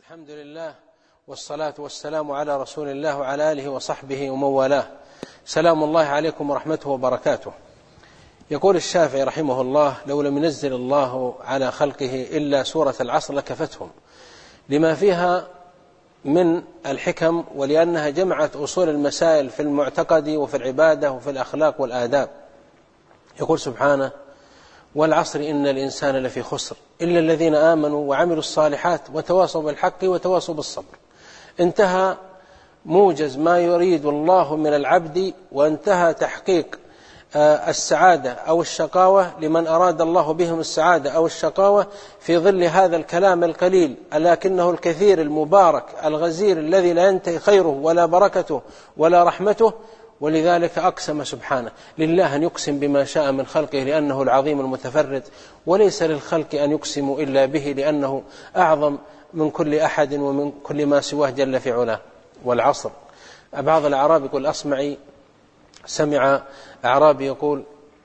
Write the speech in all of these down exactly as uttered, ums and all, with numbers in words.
الحمد لله والصلاة والسلام على رسول الله وعلى آله وصحبه ومن والاه. سلام الله عليكم ورحمته وبركاته. يقول الشافعي رحمه الله: لو لم ينزل الله على خلقه إلا سورة العصر لكفتهم، لما فيها من الحكم، ولأنها جمعت أصول المسائل في المعتقد وفي العبادة وفي الأخلاق والآداب. يقول سبحانه: والعصر إن الإنسان لفي خسر إلا الذين آمنوا وعملوا الصالحات وتواصوا بالحق وتواصوا بالصبر. انتهى موجز ما يريد الله من العبد، وانتهى تحقيق السعادة أو الشقاوة لمن أراد الله بهم السعادة أو الشقاوة في ظل هذا الكلام القليل لكنه الكثير المبارك الغزير الذي لا ينتهي خيره ولا بركته ولا رحمته. ولذلك أقسم سبحانه: لله أن يقسم بما شاء من خلقه لأنه العظيم المتفرد، وليس للخلق أن يقسموا إلا به لأنه أعظم من كل أحد ومن كل ما سواه جل في علاه. والعصر، بعض الأعراب يقول أصمعي سمع أعرابي يقول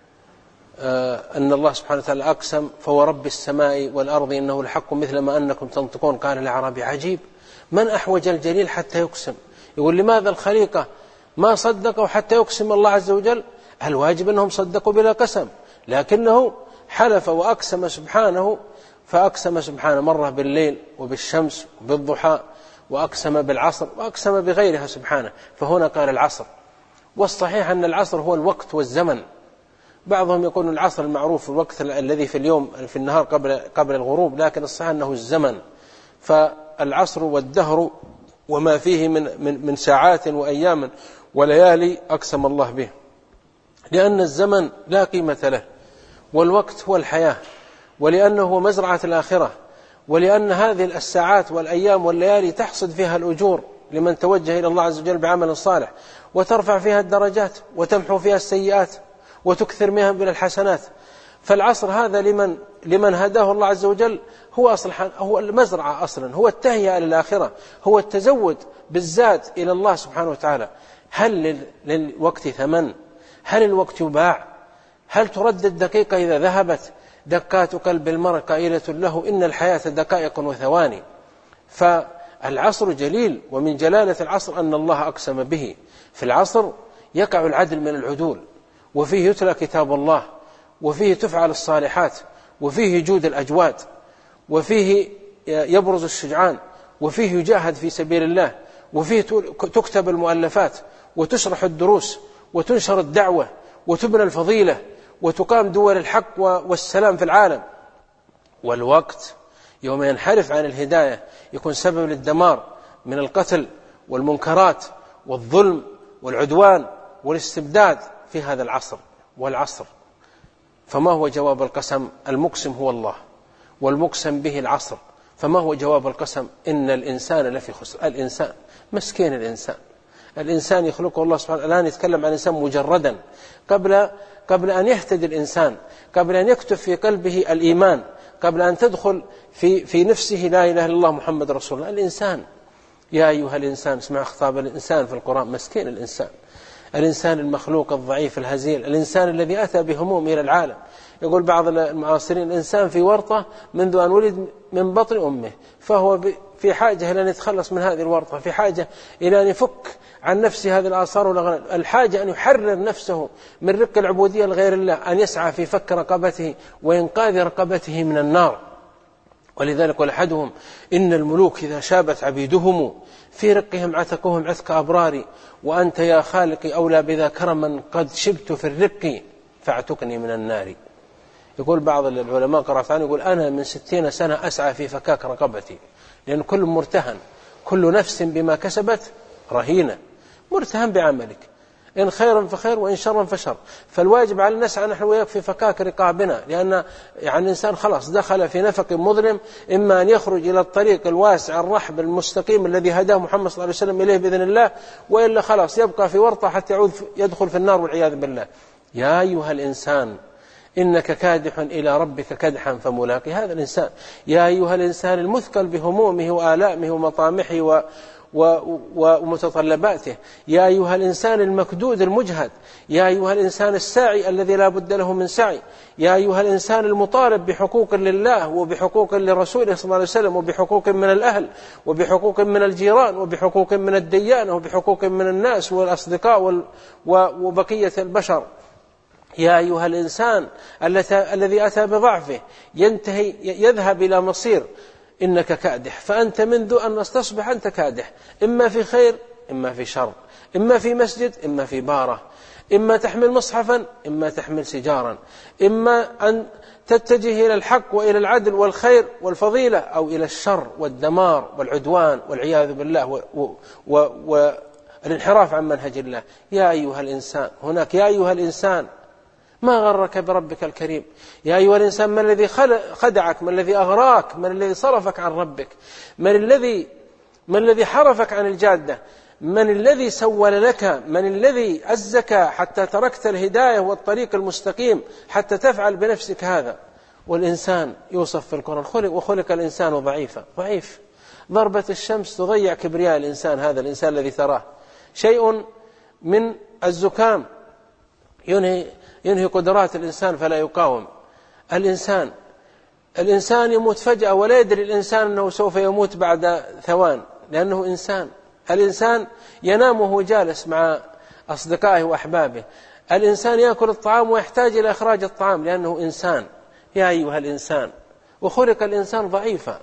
آه أن الله سبحانه وتعالى أقسم فورب السماء والأرض إنه الحق مثل ما أنكم تنطقون. قال الأعرابي: عجيب، من أحوج الجليل حتى يقسم؟ يقول: لماذا الخليقة ما صدقوا حتى يقسم الله عز وجل؟ الواجب أنهم صدقوا بلا قسم، لكنه حلف وأقسم سبحانه. فأقسم سبحانه مرة بالليل وبالشمس وبالضحى، وأقسم بالعصر وأقسم بغيرها سبحانه. فهنا قال العصر، والصحيح أن العصر هو الوقت والزمن. بعضهم يقول العصر المعروف الوقت الذي في اليوم في النهار قبل قبل الغروب، لكن الصحيح أنه الزمن. فالعصر والدهر وما فيه من من من ساعات وأيام وليالي أقسم الله به، لأن الزمن لا قيمة له، والوقت هو الحياة، ولأنه هو مزرعة الآخرة، ولأن هذه الساعات والأيام والليالي تحصد فيها الأجور لمن توجه إلى الله عز وجل بعمل صالح، وترفع فيها الدرجات وتمحو فيها السيئات وتكثر منها من الحسنات. فالعصر هذا لمن لمن هداه الله عز وجل هو أصل هو المزرعة أصلا، هو التهيئة للآخرة، هو التزود بالزاد إلى الله سبحانه وتعالى. هل للوقت ثمن؟ هل الوقت يباع؟ هل ترد الدقيقة إذا ذهبت؟ دقات قلب المرء قائلة له: إن الحياة دقائق وثواني. فالعصر جليل، ومن جلالة العصر أن الله أقسم به. في العصر يقع العدل من العدول، وفيه يتلى كتاب الله، وفيه تفعل الصالحات، وفيه جود الأجواد، وفيه يبرز الشجعان، وفيه يجاهد في سبيل الله، وفيه تكتب المؤلفات وتشرح الدروس وتنشر الدعوة وتبنى الفضيلة وتقام دول الحق والسلام في العالم. والوقت يوم ينحرف عن الهداية يكون سبب للدمار من القتل والمنكرات والظلم والعدوان والاستبداد في هذا العصر. والعصر، فما هو جواب القسم؟ المقسم هو الله، والمقسم به العصر. فما هو جواب القسم؟ إن الإنسان لفي خسر. الإنسان مسكين، الإنسان الإنسان يخلقه الله سبحانه. الآن يتكلم عن الإنسان مجردا، قبل قبل أن يهتدي الإنسان، قبل أن يكتب في قلبه الإيمان، قبل أن تدخل في في نفسه لا إله إلا الله محمد رسول الله. الإنسان، يا أيها الإنسان، اسمع خطاب الإنسان في القرآن. مسكين الإنسان، الإنسان المخلوق الضعيف الهزيل، الإنسان الذي أتى بهموم إلى العالم. يقول بعض المعاصرين: الإنسان في ورطة منذ أن ولد من بطن أمه، فهو في حاجة إلى أن يتخلص من هذه الورطة، في حاجة إلى أن يفك عن نفسه هذه الآثار والأغلال، الحاجة أن يحرر نفسه من رق العبودية لغير الله، أن يسعى في فك رقبته وإنقاذ رقبته من النار. ولذلك ولحدهم: إن الملوك إذا شابت عبيدهم في رقهم عتقهم عتق أبراري، وأنت يا خالقي أولى بذا كرما قد شبت في الرق فاعتقني من النار. يقول بعض العلماء قرأت عنه يقول: أنا من ستين سنة أسعى في فكاك رقبتي، لأن كل مرتهن، كل نفس بما كسبت رهينة، مرتهن بعملك، إن خيرا فخير وإن شرا فشر. فالواجب على نسعى نحن وياك في فكاك رقابنا، لأن يعني الإنسان خلاص دخل في نفق مظلم، إما أن يخرج إلى الطريق الواسع الرحب المستقيم الذي هداه محمد صلى الله عليه وسلم إليه بإذن الله، وإلا خلاص يبقى في ورطة حتى يعود يدخل في النار والعياذ بالله. يا أيها الإنسان إنك كادح إلى ربك كدحا فملاقي. هذا الإنسان، يا أيها الإنسان المثقل بهمومه وآلامه ومطامحه ومتطلباته، يا أيها الإنسان المكدود المجهد، يا أيها الإنسان الساعي الذي لا بد له من سعي، يا أيها الإنسان المطالب بحقوق لله وبحقوق لرسوله صلى الله عليه وسلم وبحقوق من الأهل وبحقوق من الجيران وبحقوق من الديانة وبحقوق من الناس والأصدقاء وبقية البشر. يا أيها الإنسان الذي أتى بضعفه ينتهي يذهب إلى مصير إنك كادح، فأنت منذ أن تصبح أنت كادح، إما في خير إما في شر، إما في مسجد إما في بارة، إما تحمل مصحفا إما تحمل سجارا، إما أن تتجه إلى الحق وإلى العدل والخير والفضيلة أو إلى الشر والدمار والعدوان والعياذ بالله والانحراف عن منهج الله. يا أيها الإنسان هناك يا أيها الإنسان ما غرك بربك الكريم، يا أيها الإنسان من الذي خدعك، من الذي أغراك، من الذي صرفك عن ربك، من الذي من الذي حرفك عن الجادة، من الذي سول لك، من الذي عزك حتى تركت الهداية والطريق المستقيم حتى تفعل بنفسك هذا. والإنسان يوصف في القرآن خلق وخلق الإنسان ضعيفا، ضعيف. ضربة الشمس تضيع كبرياء الإنسان، هذا الإنسان الذي تراه. شيء من الزكام ينهي ينهي قدرات الإنسان فلا يقاوم. الإنسان الإنسان يموت فجأة ولا يدري الإنسان أنه سوف يموت بعد ثوان، لأنه إنسان. الإنسان ينام وهو جالس مع أصدقائه وأحبابه. الإنسان يأكل الطعام ويحتاج إلى إخراج الطعام لأنه إنسان. يا أيها الإنسان وخلق الإنسان ضعيفا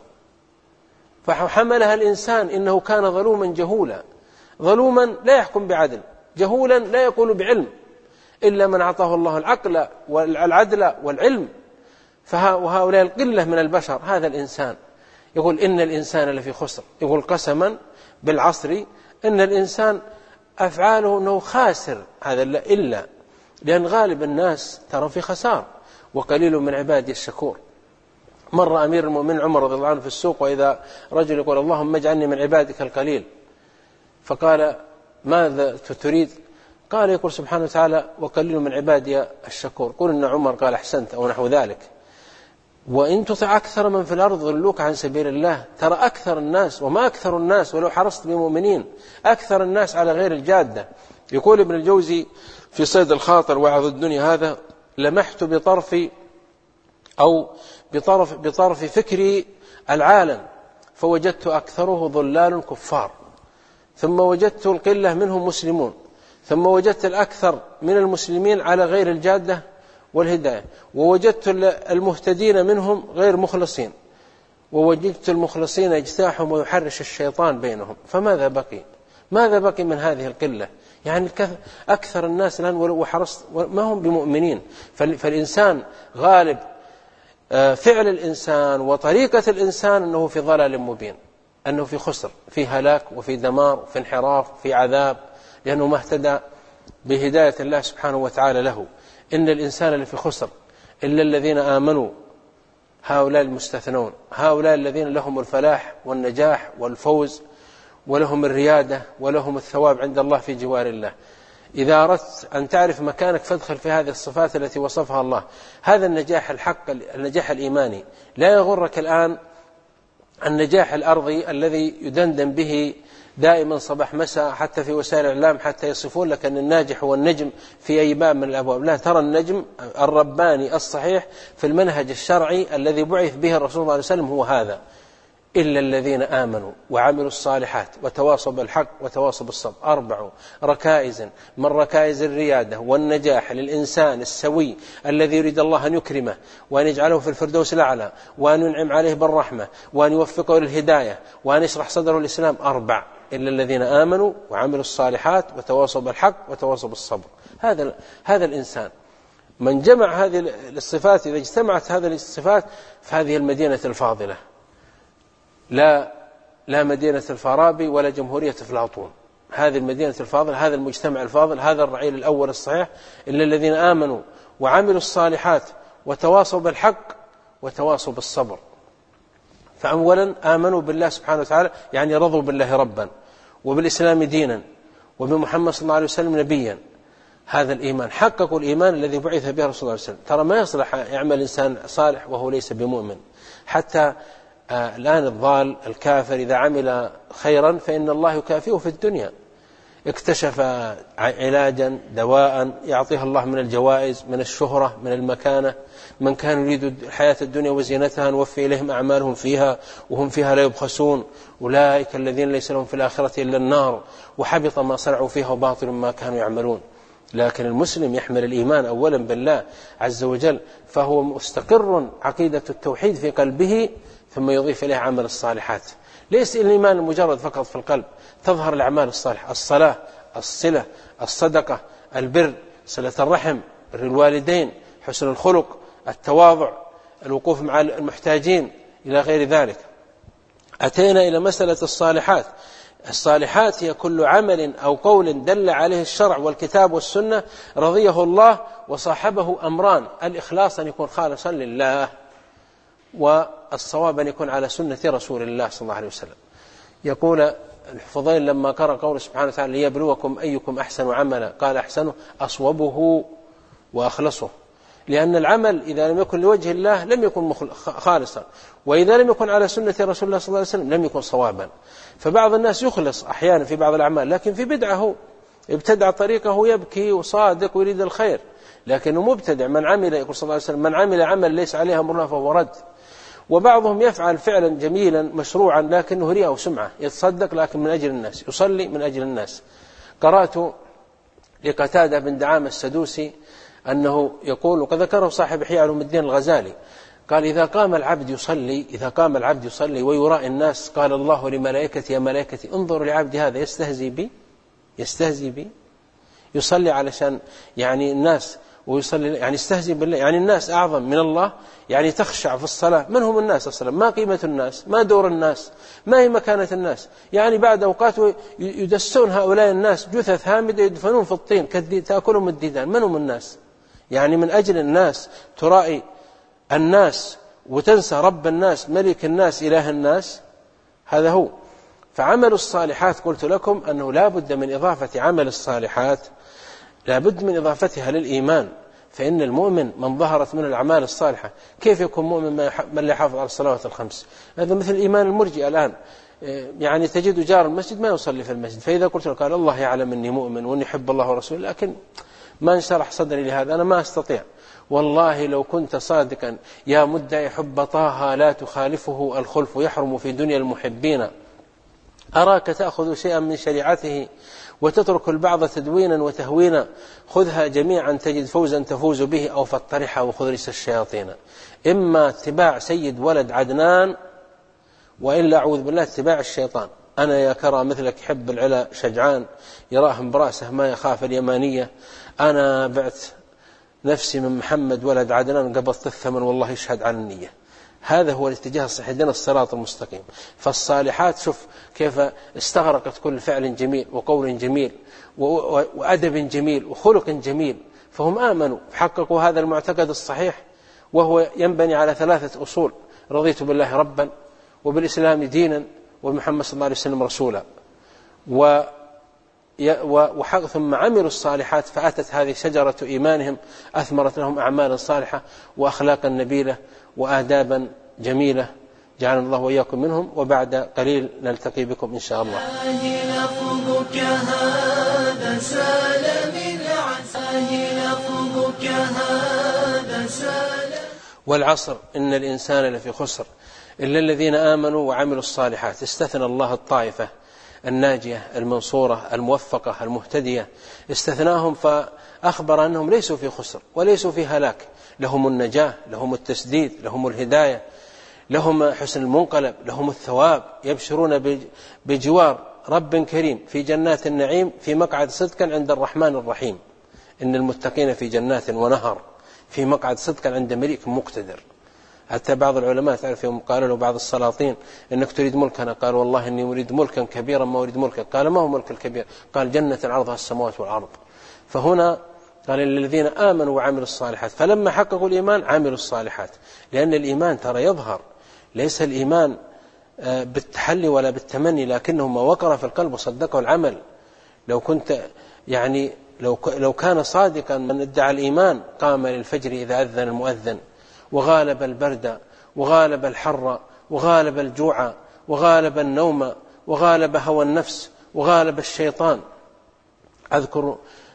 فحملها الإنسان إنه كان ظلوما جهولا، ظلوما لا يحكم بعدل، جهولا لا يقول بعلم إلا من أعطاه الله العقل والعدل والعلم، وهؤلاء القلة من البشر. هذا الإنسان يقول إن الإنسان لفي خسر، يقول قسما بالعصر إن الإنسان أفعاله أنه خاسر، هذا إلا لأن غالب الناس ترى في خسار وقليل من عبادي الشكور. مر أمير المؤمنين عمر رضي الله عنه في السوق وإذا رجل يقول اللهم اجعلني من عبادك القليل، فقال ماذا تريد؟ قال يقول سبحانه وتعالى وقليل من عبادي الشكور. قل إن عمر قال أحسنت أو نحو ذلك. وإن تطع أكثر من في الأرض ضلوك عن سبيل الله. ترى أكثر الناس، وما أكثر الناس ولو حرصت بمؤمنين، أكثر الناس على غير الجادة. يقول ابن الجوزي في صيد الخاطر وعظ الدنيا هذا لمحت بطرف أو بطرف, بطرف فكري العالم فوجدت أكثره ضلال كفار، ثم وجدت القلة منهم مسلمون، ثم وجدت الأكثر من المسلمين على غير الجادة والهداية، ووجدت المهتدين منهم غير مخلصين، ووجدت المخلصين يجتاحهم ويحرش الشيطان بينهم. فماذا بقي؟ ماذا بقي من هذه القلة؟ يعني أكثر الناس الآن ولو حرصت ما هم بمؤمنين. فالإنسان غالب فعل الإنسان وطريقة الإنسان أنه في ضلال مبين، أنه في خسر، في هلاك وفي دمار وفي انحراف وفي عذاب، لأنه ما اهتدى بهداية الله سبحانه وتعالى له. إن الإنسان اللي في خسر إلا الذين آمنوا، هؤلاء المستثنون، هؤلاء الذين لهم الفلاح والنجاح والفوز ولهم الريادة ولهم الثواب عند الله في جوار الله. إذا أردت أن تعرف مكانك فادخل في هذه الصفات التي وصفها الله. هذا النجاح الحق، النجاح الإيماني. لا يغرك الآن النجاح الأرضي الذي يدندن به دائما صباح مساء حتى في وسائل الإعلام حتى يصفون لك أن الناجح هو النجم في أي باب من الأبواب. لا، ترى النجم الرباني الصحيح في المنهج الشرعي الذي بعث به الرسول صلى الله عليه وسلم هو هذا: إلا الذين آمنوا وعملوا الصالحات وتواصوا بالحق وتواصوا بالصبر. أربع ركائز من ركائز الريادة والنجاح للإنسان السوي الذي يريد الله أن يكرمه وأن يجعله في الفردوس الأعلى وأن ينعم عليه بالرحمة وأن يوفقه للهداية وأن يشرح صدره الإسلام. أربع: إلا الذين آمنوا وعملوا الصالحات وتواصوا بالحق وتواصوا بالصبر. هذا هذا الإنسان من جمع هذه الصفات، إذا اجتمعت هذه الصفات فهذه المدينة الفاضلة، لا لا مدينة الفارابي ولا جمهورية أفلاطون. هذه المدينة الفاضلة، هذا المجتمع الفاضل، هذا الرعيل الأول الصحيح: إلا الذين آمنوا وعملوا الصالحات وتواصوا بالحق وتواصوا بالصبر. فأولا آمنوا بالله سبحانه وتعالى، يعني رضوا بالله ربا وبالإسلام دينا وبمحمد صلى الله عليه وسلم نبيا. هذا الإيمان، حققوا الإيمان الذي بعث به رسول الله صلى الله عليه وسلم. ترى ما يصلح يعمل إنسان صالح وهو ليس بمؤمن، حتى آه الآن الضال الكافر إذا عمل خيرا فإن الله يكافئه في الدنيا، اكتشف علاجا دواء يعطيها الله من الجوائز، من الشهرة، من المكانة. من كان يريد الحياة الدنيا وزينتها نوفي إليهم أعمالهم فيها وهم فيها لا يبخسون، أولئك الذين ليس لهم في الآخرة إلا النار وحبط ما صنعوا فيها وباطل ما كانوا يعملون. لكن المسلم يحمل الإيمان أولا بالله عز وجل، فهو مستقر عقيدة التوحيد في قلبه، ثم يضيف إليه عمل الصالحات. ليس الإيمان المجرد فقط في القلب، تظهر الأعمال الصالحة، الصلاة، الصلة، الصدقة، البر، صلة الرحم، بر الوالدين، حسن الخلق، التواضع، الوقوف مع المحتاجين، إلى غير ذلك. أتينا إلى مسألة الصالحات. الصالحات هي كل عمل أو قول دل عليه الشرع والكتاب والسنة رضيه الله وصاحبه أمران: الإخلاص أن يكون خالصا لله، والصواب أن يكون على سنة رسول الله صلى الله عليه وسلم. يقول الفضيل لما قرأ قوله سبحانه وتعالى: ليبلوكم أيكم أحسن عملا، قال: أحسنه أصوبه وأخلصه، لأن العمل إذا لم يكن لوجه الله لم يكن خالصا، وإذا لم يكن على سنة رسول الله صلى الله عليه وسلم لم يكن صوابا. فبعض الناس يخلص أحيانا في بعض الأعمال، لكن في بدعه ابتدع طريقه يبكي وصادق ويريد الخير، لكنه مبتدع. من عمل، يقول صلى الله عليه وسلم: من عمل عمل ليس عليه أمرنا فهو رد. وبعضهم يفعل فعلا جميلا مشروعا لكنه رياء وسمعة، يتصدق لكن من أجل الناس، يصلي من أجل الناس. قرأت لقتادة بن دعامة السدوسي أنه يقول، وقد ذكره صاحب إحياء علوم الدين الغزالي، قال: إذا قام العبد يصلي إذا قام العبد يصلي ويراء الناس، قال الله لملائكتي: يا ملائكتي انظروا لعبد هذا يستهزي بي يستهزي بي يصلي علشان يعني الناس، ويصلي يعني يستهزئ بالله، يعني الناس أعظم من الله، يعني تخشع في الصلاة. من هم الناس أصلا؟ ما قيمة الناس؟ ما دور الناس؟ ما هي مكانة الناس؟ يعني بعد أوقات يدسون هؤلاء الناس جثث هامدة يدفنون في الطين تأكلهم الديدان. من هم الناس؟ يعني من أجل الناس ترائي الناس وتنسى رب الناس ملك الناس إله الناس، هذا هو. فعمل الصالحات قلت لكم أنه لا بد من إضافة عمل الصالحات، لا بد من إضافتها للإيمان. فإن المؤمن من ظهرت من الأعمال الصالحة. كيف يكون مؤمن من لا يحافظ على الصلوات الخمس؟ هذا مثل الإيمان المرجئ الآن، يعني تجد جار المسجد ما يصلي في المسجد، فإذا قلت له قال: الله يعلم أني مؤمن وأني أحب الله ورسوله، لكن ما انشرح صدري لهذا، أنا ما أستطيع. والله لو كنت صادقا يا مدعي حب طه لا تخالفه الخلف يحرم في دنيا المحبين، أراك تأخذ شيئا من شريعته وتترك البعض تدوينا وتهوينا، خذها جميعا تجد فوزا تفوز به، أو فاطرحها وخذ ريس الشياطين. إما اتباع سيد ولد عدنان، وإلا أعوذ بالله اتباع الشيطان. أنا يا كرى مثلك يحب العلا شجعان، يراهم براسه ما يخاف اليمانية. أنا بعت نفسي من محمد ولد عدنان قبضت الثمن والله يشهد على النية. هذا هو الاتجاه الصحيح، دين الصراط المستقيم. فالصالحات شوف كيف استغرقت كل فعل جميل وقول جميل وأدب جميل وخلق جميل، فهم آمنوا حققوا هذا المعتقد الصحيح، وهو ينبني على ثلاثة أصول: رضيت بالله ربا، وبالإسلام دينا، وبمحمد صلى الله عليه وسلم رسولا. و ثم عملوا الصالحات، فأتت هذه شجرة إيمانهم أثمرت لهم أعمالا صالحة وأخلاقا نبيلة وآدابا جميلة، جعلنا الله وإياكم منهم. وبعد قليل نلتقي بكم إن شاء الله. لفظك هذا سال من عساه لفظك هذا سال. والعصر إن الإنسان لفي خسر إلا الذين آمنوا وعملوا الصالحات. استثنى الله الطائفة الناجية المنصورة الموفقة المهتدية، استثناهم فأخبر أنهم ليسوا في خسر وليسوا في هلاك، لهم النجاة، لهم التسديد، لهم الهداية، لهم حسن المنقلب، لهم الثواب، يبشرون بجوار رب كريم في جنات النعيم في مقعد صدق عند الرحمن الرحيم. إن المتقين في جنات ونهر في مقعد صدق عند مليك مقتدر. حتى بعض العلماء تعرف يوم قال له بعض السلاطين: إنك تريد ملكنا؟ قال: والله إني أريد ملكا كبيرا ما أريد ملكا. قال: ما هو ملك الكبير؟ قال: جنة عرضها السماوات والأرض. فهنا قال: للذين آمنوا وعملوا الصالحات. فلما حققوا الإيمان عملوا الصالحات، لأن الإيمان ترى يظهر، ليس الإيمان بالتحلي ولا بالتمني، لكنه ما وقر في القلب وصدقه العمل. لو كنت يعني لو لو كان صادقا من ادعى الإيمان قام للفجر إذا أذن المؤذن، وغالب البرد وغالب الحر وغالب الجوع وغالب النوم وغالب هوى النفس وغالب الشيطان. أذكر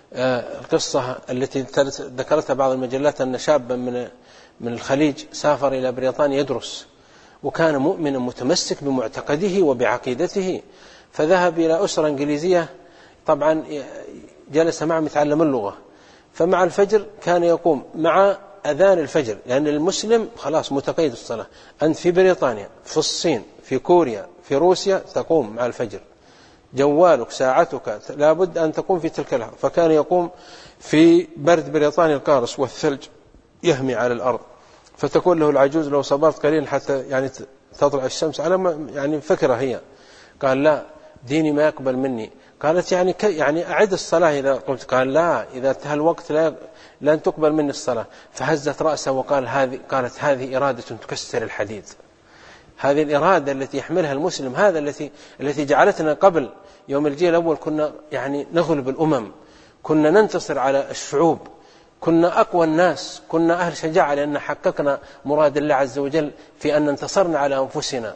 القصة التي ذكرتها بعض المجلات أن شابا من من الخليج سافر إلى بريطانيا يدرس، وكان مؤمنا متمسك بمعتقده وبعقيدته، فذهب إلى أسرة إنجليزية، طبعا جلس معهم يتعلم اللغة، فمع الفجر كان يقوم مع أذان الفجر، لأن المسلم خلاص متقيد الصلاة. أنت في بريطانيا، في الصين، في كوريا، في روسيا تقوم مع الفجر، جوالك ساعتك لابد أن تقوم في تلك اللحظة. فكان يقوم في برد بريطانيا القارس والثلج يهمي على الأرض، فتقول له العجوز لو صبرت قليلا حتى يعني تطلع الشمس على ما يعني فكرة هي. قال لا، ديني ما يقبل مني. قالت يعني يعني أعد الصلاة إذا قلت. قال لا، إذا انتهى الوقت لا لن تقبل مني الصلاة. فهزت رأسه وقال هذه قالت هذه إرادة تكسر الحديد. هذه الإرادة التي يحملها المسلم، هذا التي التي جعلتنا قبل يوم الجيل الأول كنا يعني نغلب الأمم، كنا ننتصر على الشعوب، كنا أقوى الناس، كنا أهل شجاعة، لأن حققنا مراد الله عز وجل في أن انتصرنا على أنفسنا.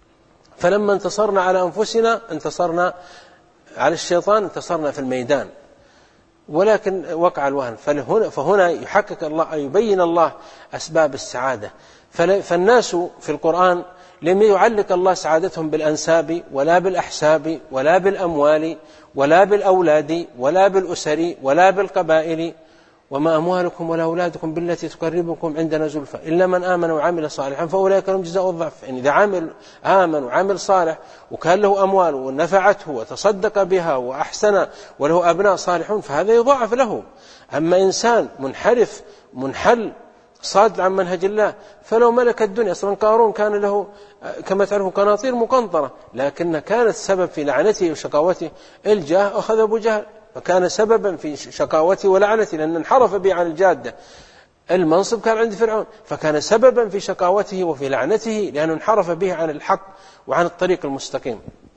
فلما انتصرنا على أنفسنا انتصرنا على الشيطان، انتصرنا في الميدان، ولكن وقع الوهن. فهنا, فهنا يحقق الله، يبين الله أسباب السعادة. فالناس في القرآن لم يعلق الله سعادتهم بالأنساب ولا بالأحساب ولا بالأموال ولا بالأولاد ولا بالأسر ولا بالقبائل، وما أموالكم ولا أولادكم بالتي تقربكم عندنا زلفى إلا من آمن وعمل صالحا فأولئك لهم جزاء الضعف. يعني إذا عمل آمن وعمل صالح وكان له أموال ونفعته وتصدق بها وأحسن وله أبناء صالحون فهذا يضاعف له. أما إنسان منحرف منحل صاد عن منهج الله فلو ملك الدنيا، أصلا قارون كان له كما تعرفوا قناطير مقنطرة، لكن كانت سبب في لعنته وشقاوته الجاه أخذ أبو جهل، فكان سببا في شقاوته ولعنته لأن انحرف به عن الجادة. المنصب كان عند فرعون فكان سببا في شقاوته وفي لعنته لأنه انحرف به عن الحق وعن الطريق المستقيم.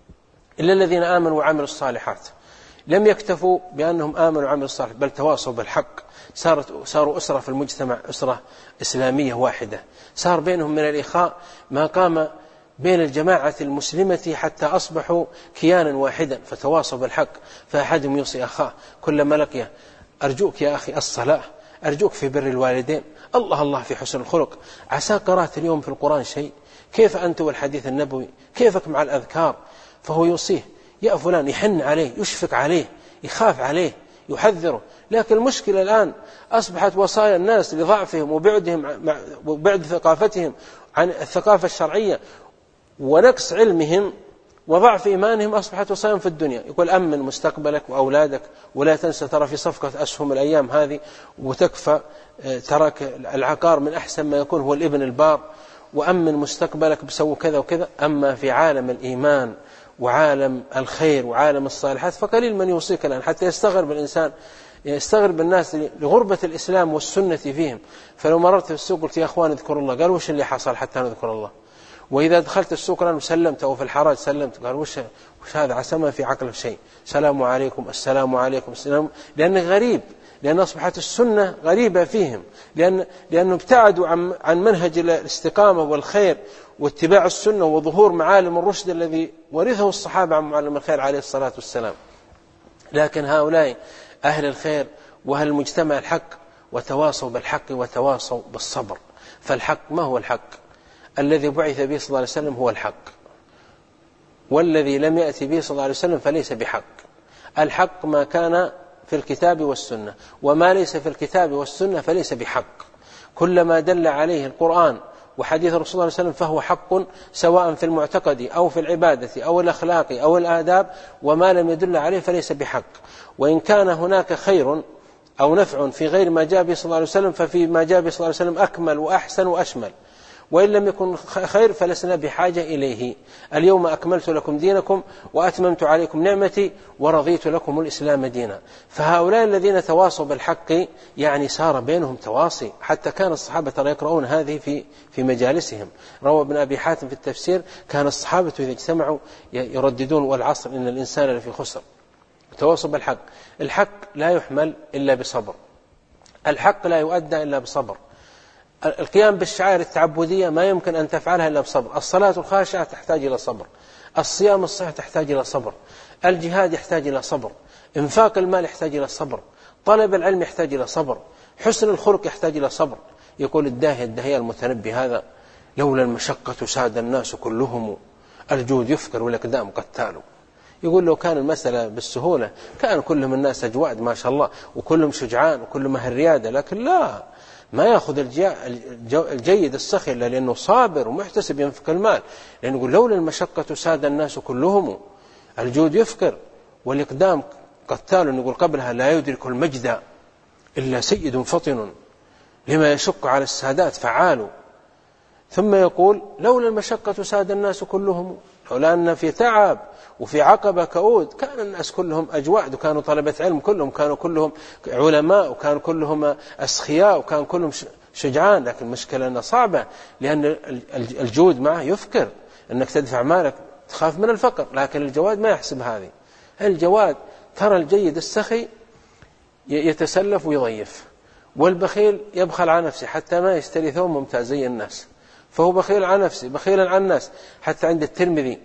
إلا الذين آمنوا وعملوا الصالحات لم يكتفوا بأنهم آمنوا وعملوا الصالحات بل تواصوا بالحق، صارت صاروا أسرة في المجتمع، أسرة إسلامية واحدة، صار بينهم من الإخاء ما قام بين الجماعة المسلمة حتى أصبحوا كيانا واحدا، فتواصوا بالحق. فأحدهم يوصي أخاه كلما لقيه أرجوك يا أخي الصلاة، أرجوك في بر الوالدين، الله الله في حسن الخلق، عسى قرأت اليوم في القرآن شيء، كيف أنت والحديث النبوي، كيفك مع الأذكار. فهو يوصيه يا فلان، يحن عليه، يشفق عليه، يخاف عليه، يحذره. لكن المشكلة الآن أصبحت وصايا الناس لضعفهم وبعدهم وبعد ثقافتهم عن الثقافة الشرعية ونقص علمهم وضعف إيمانهم، أصبحت وصايا في الدنيا. يقول أمن مستقبلك وأولادك ولا تنسى ترى في صفقة أسهم الأيام هذه وتكفى ترك العقار من أحسن ما يكون هو الابن البار، وأمن مستقبلك بسوي كذا وكذا. أما في عالم الإيمان وعالم الخير وعالم الصالحات فقليل من يوصيك الآن، حتى يستغرب الإنسان، يستغرب الناس لغربة الإسلام والسنة فيهم. فلو مررت في السوق قلت يا أخوان اذكروا الله، قال وش اللي حصل حتى نذكر الله؟ وإذا دخلت السوق الآن وسلمت أو في الحراج سلمت، قال وش, وش هذا؟ عسى ما في عقله شيء، سلام عليكم السلام عليكم السلام، لأنه غريب، لأن أصبحت السنة غريبة فيهم، لأن لأنه ابتعدوا عن عن منهج الاستقامة والخير واتباع السنة وظهور معالم الرشد الذي ورثه الصحابة عن معلم الخير عليه الصلاة والسلام. لكن هؤلاء أهل الخير وأهل المجتمع الحق وتواصوا بالحق وتواصوا بالصبر. فالحق ما هو الحق؟ الذي بعث به صلى الله عليه وسلم هو الحق، والذي لم يأتي به صلى الله عليه وسلم فليس بحق. الحق ما كان في الكتاب والسنة، وما ليس في الكتاب والسنة فليس بحق. كلما دل عليه القرآن وحديث الرسول صلى الله عليه وسلم فهو حق، سواء في المعتقد أو في العبادة أو الأخلاق أو الآداب، وما لم يدل عليه فليس بحق. وإن كان هناك خير أو نفع في غير ما جاء به صلى الله عليه وسلم ففي ما جاء به صلى الله عليه وسلم أكمل وأحسن وأشمل، وإن لم يكن خير فلسنا بحاجة إليه. اليوم أكملت لكم دينكم وأتممت عليكم نعمتي ورضيت لكم الإسلام دينا. فهؤلاء الذين تواصوا بالحق يعني صار بينهم تواصي، حتى كان الصحابة ترى يقرؤون هذه في في مجالسهم. روى ابن أبي حاتم في التفسير كان الصحابة إذا اجتمعوا يرددون والعصر إن الإنسان لفي خسر. تواصوا بالحق. الحق لا يحمل إلا بصبر، الحق لا يؤدى إلا بصبر. القيام بالشعائر التعبدية ما يمكن أن تفعلها إلا بصبر. الصلاة الخاشعة تحتاج إلى صبر، الصيام الصحيح تحتاج إلى صبر، الجهاد يحتاج إلى صبر، إنفاق المال يحتاج إلى صبر، طلب العلم يحتاج إلى صبر، حسن الخلق يحتاج إلى صبر. يقول الداهية الدهية المتنبي هذا: لولا المشقة ساد الناس كلهم، الجود يفكر والإقدام قتال. يقول لو كان المسألة بالسهولة كان كلهم الناس أجواد ما شاء الله، وكلهم شجعان وكلهم أهل ريادة، لكن لا، ما يأخذ الجيد السخي إلا لأنه صابر ومحتسب ينفق المال. لأنه يقول لولا المشقة ساد الناس كلهم، الجود يفكر والإقدام قتال. يقول قبلها: لا يدرك المجد إلا سيد فطن، لما يشق على السادات فعال. ثم يقول: لولا المشقة ساد الناس كلهم، لولا أن في تعب وفي عقبة كؤود كان الناس كلهم أجواد، وكانوا طلبة علم كلهم، كانوا كلهم علماء، وكانوا كلهم أسخياء، وكانوا كلهم شجعان. لكن المشكلة أنها صعبة، لأن الجود معه يفكر أنك تدفع مالك تخاف من الفقر، لكن الجواد ما يحسب هذه. الجواد ترى الجيد السخي يتسلف ويضيف، والبخيل يبخل على نفسه حتى ما يشتري ثوب ممتاز زي الناس، فهو بخيل على نفسه بخيلا عن الناس. حتى عند الترمذي: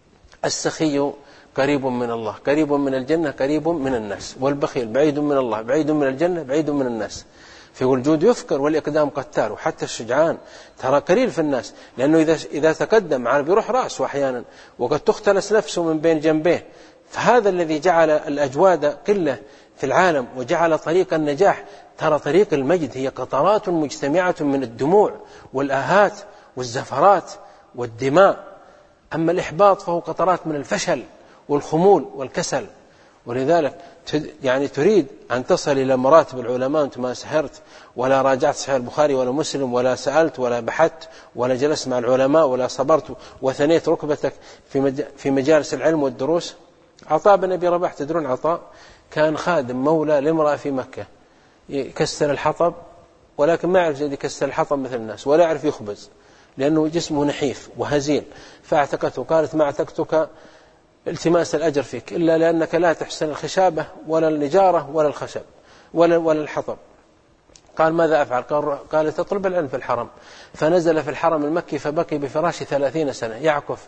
السخي قريب من الله، قريب من الجنة، قريب من الناس، والبخيل بعيد من الله، بعيد من الجنة، بعيد من الناس. فيقول الجود يفكر والإقدام قتال. وحتى الشجعان ترى قليل في الناس، لأنه إذا إذا تقدم على بيروح رأسه أحيانا، وقد تختلس نفسه من بين جنبيه. فهذا الذي جعل الأجواد قلة في العالم وجعل طريق النجاح. ترى طريق المجد هي قطرات مجتمعة من الدموع والآهات والزفرات والدماء، أما الإحباط فهو قطرات من الفشل والخمول والكسل. ولذلك يعني تريد أن تصل إلى مراتب العلماء أنت ما سهرت ولا راجعت صحيح البخاري ولا مسلم ولا سألت ولا بحثت ولا جلست مع العلماء ولا صبرت وثنيت ركبتك في مجالس العلم والدروس. عطاء بن أبي رباح، تدرون عطاء كان خادم مولى لامرأة في مكة، يكسر الحطب، ولكن ما يعرف جد يكسر الحطب مثل الناس، ولا يعرف يخبز لأنه جسمه نحيف وهزيل. فاعتقته، قالت: ما اعتقتك التماس الأجر فيك إلا لأنك لا تحسن الخشابة ولا النجارة ولا الخشب ولا, ولا الحطب. قال: ماذا أفعل؟ قال: قال تطلب العلم في الحرم. فنزل في الحرم المكي فبقي بفراش ثلاثين سنة يعكف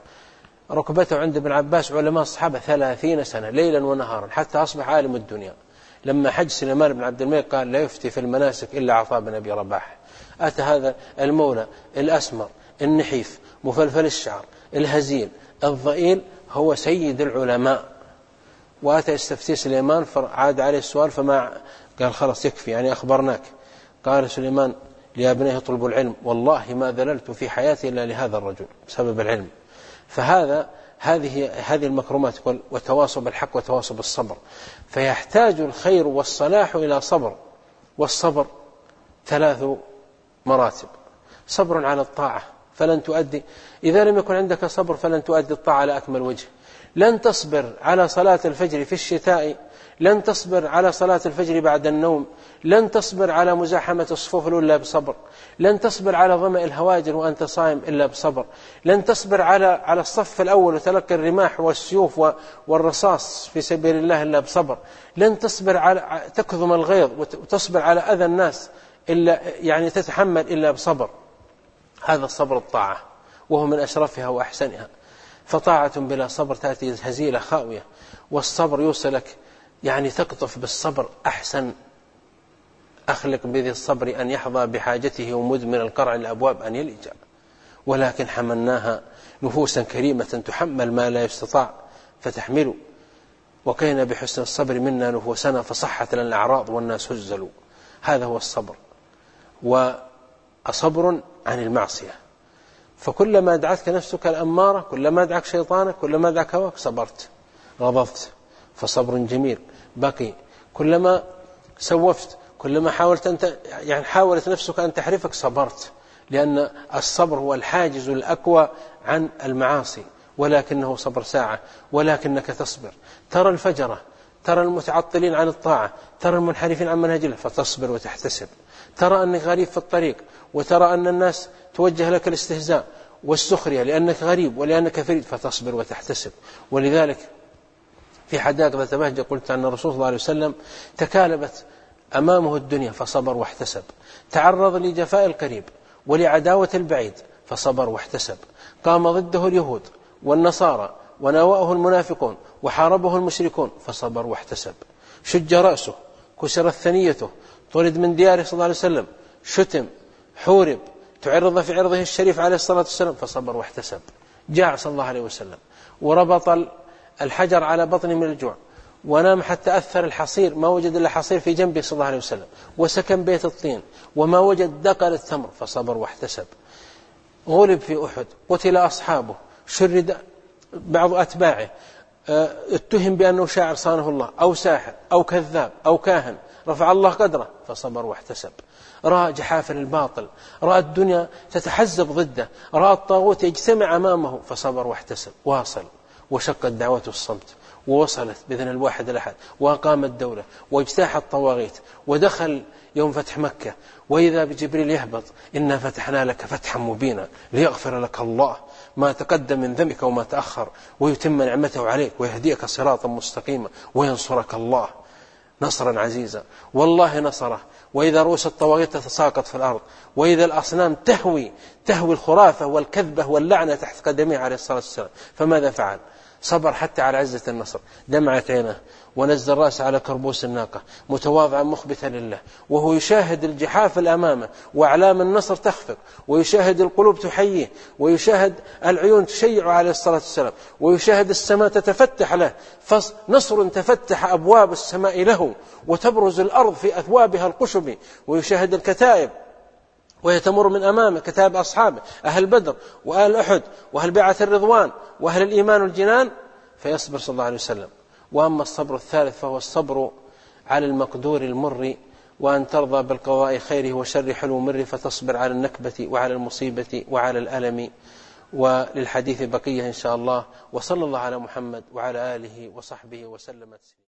ركبته عند ابن عباس علماء الصحابة ثلاثين سنة ليلا ونهارا حتى أصبح عالم الدنيا. لما حج سليمان بن عبد الملك قال: لا يفتي في المناسك إلا عطاء بن أبي رباح. أتى هذا المولى الأسمر النحيف مفلفل الشعر الهزيل الضئيل هو سيد العلماء، وأتى يستفتي سليمان فعاد عليه السؤال فما قال: خلاص يكفي يعني أخبرناك. قال سليمان لأبنائه: اطلبوا العلم، والله ما ذللت في حياتي إلا لهذا الرجل بسبب العلم. فهذا هذه هذه المكرمات، وتواصوا بالحق وتواصوا بالصبر. فيحتاج الخير والصلاح إلى صبر، والصبر ثلاث مراتب: صبر على الطاعة فلن تؤدي، إذا لم يكن عندك صبر فلن تؤدي الطاعة على أكمل وجه. لن تصبر على صلاة الفجر في الشتاء، لن تصبر على صلاة الفجر بعد النوم، لن تصبر على مزاحمة الصفوف إلا بصبر، لن تصبر على ظمأ الهواجر وأنت صائم إلا بصبر، لن تصبر على على الصف الأول وتلقي الرماح والسيوف والرصاص في سبيل الله إلا بصبر، لن تصبر على تكظم الغيظ وتصبر على أذى الناس إلا يعني تتحمل إلا بصبر. هذا الصبر الطاعة، وهو من أشرفها وأحسنها. فطاعة بلا صبر تأتي هزيلة خاوية، والصبر يوصلك يعني تقطف بالصبر أحسن. أخلق بذي الصبر أن يحظى بحاجته، ومدمن القرع الأبواب أن يلجأ. ولكن حملناها نفوسا كريمة تحمل ما لا يستطاع فتحمل، وكينا بحسن الصبر منا نفوسنا فصحت لنا الأعراض والناس هزلوا. هذا هو الصبر. وصبر عن المعصية، فكلما دعتك نفسك الأمارة، كلما دعك شيطانك، كلما دعك هواك صبرت غضبت، فصبر جميل بقي. كلما سوفت، كلما حاولت أنت يعني حاولت نفسك أن تحرفك، صبرت، لأن الصبر هو الحاجز الأقوى عن المعاصي. ولكنه صبر ساعة، ولكنك تصبر. ترى الفجرة، ترى المتعطلين عن الطاعة، ترى المنحرفين عن منهج الله، فتصبر وتحتسب. ترى أنك غريب في الطريق، وترى أن الناس توجه لك الاستهزاء والسخرية لأنك غريب ولأنك فريد، فتصبر وتحتسب. ولذلك في حدائق ذات بهجة قلت أن الرسول صلى الله عليه وسلم تكالبت أمامه الدنيا فصبر واحتسب، تعرض لجفاء القريب ولعداوة البعيد فصبر واحتسب، قام ضده اليهود والنصارى وناوأه المنافقون وحاربه المشركون فصبر واحتسب، شج رأسه، كسرت ثنيته، طرد من دياره صلى الله عليه وسلم، شتم، حورب، تعرض في عرضه الشريف عليه الصلاة والسلام فصبر واحتسب، جاع صلى الله عليه وسلم وربط الحجر على بطنه من الجوع، ونام حتى أثر الحصير، ما وجد إلا حصير في جنبه صلى الله عليه وسلم، وسكن بيت الطين وما وجد دقل التمر فصبر واحتسب، غلب في أحد، قتل أصحابه، شرد بعض أتباعه، اتهم بأنه شاعر صانه الله أو ساحر أو كذاب أو كاهن، رفع الله قدره فصبر واحتسب، رأى جحافل الباطل، رأى الدنيا تتحزب ضده، رأى الطاغوت يجتمع أمامه فصبر واحتسب، واصل وشقت دعوته الصمت ووصلت بإذن الواحد الأحد، وأقام الدولة واجتاح الطواغيت، ودخل يوم فتح مكة وإذا بجبريل يهبط: إنا فتحنا لك فتحا مبينا ليغفر لك الله ما تقدم من ذنبك وما تأخر ويتم نعمته عليك ويهديك صراطا مستقيما وينصرك الله نصرا عزيزا. والله نصره. وإذا رؤوس الطواغيت تتساقط في الأرض، وإذا الأصنام تهوي تهوي الخرافة والكذبة واللعنة تحت قدميه عليه الصلاة والسلام، فماذا فعل؟ صبر حتى على عزة النصر، دمعت عينه ونزل رأسه على كربوس الناقة متواضعا مخبتا لله، وهو يشاهد الجحاف الأمامه وأعلام النصر تخفق، ويشاهد القلوب تحييه، ويشاهد العيون تشيع عليه الصلاة والسلام، ويشاهد السماء تتفتح له، فنصر تفتح أبواب السماء له وتبرز الأرض في أثوابها القشب، ويشاهد الكتائب وهي تمر من أمامه، كتاب أصحابه أهل بدر وأهل أحد وأهل بيعة الرضوان وأهل الإيمان والجنان، فيصبر صلى الله عليه وسلم. وأما الصبر الثالث فهو الصبر على المقدور المر، وأن ترضى بالقضاء خيره وشر حلو مر، فتصبر على النكبة وعلى المصيبة وعلى الألم. وللحديث بقية إن شاء الله، وصلى الله على محمد وعلى آله وصحبه وسلم.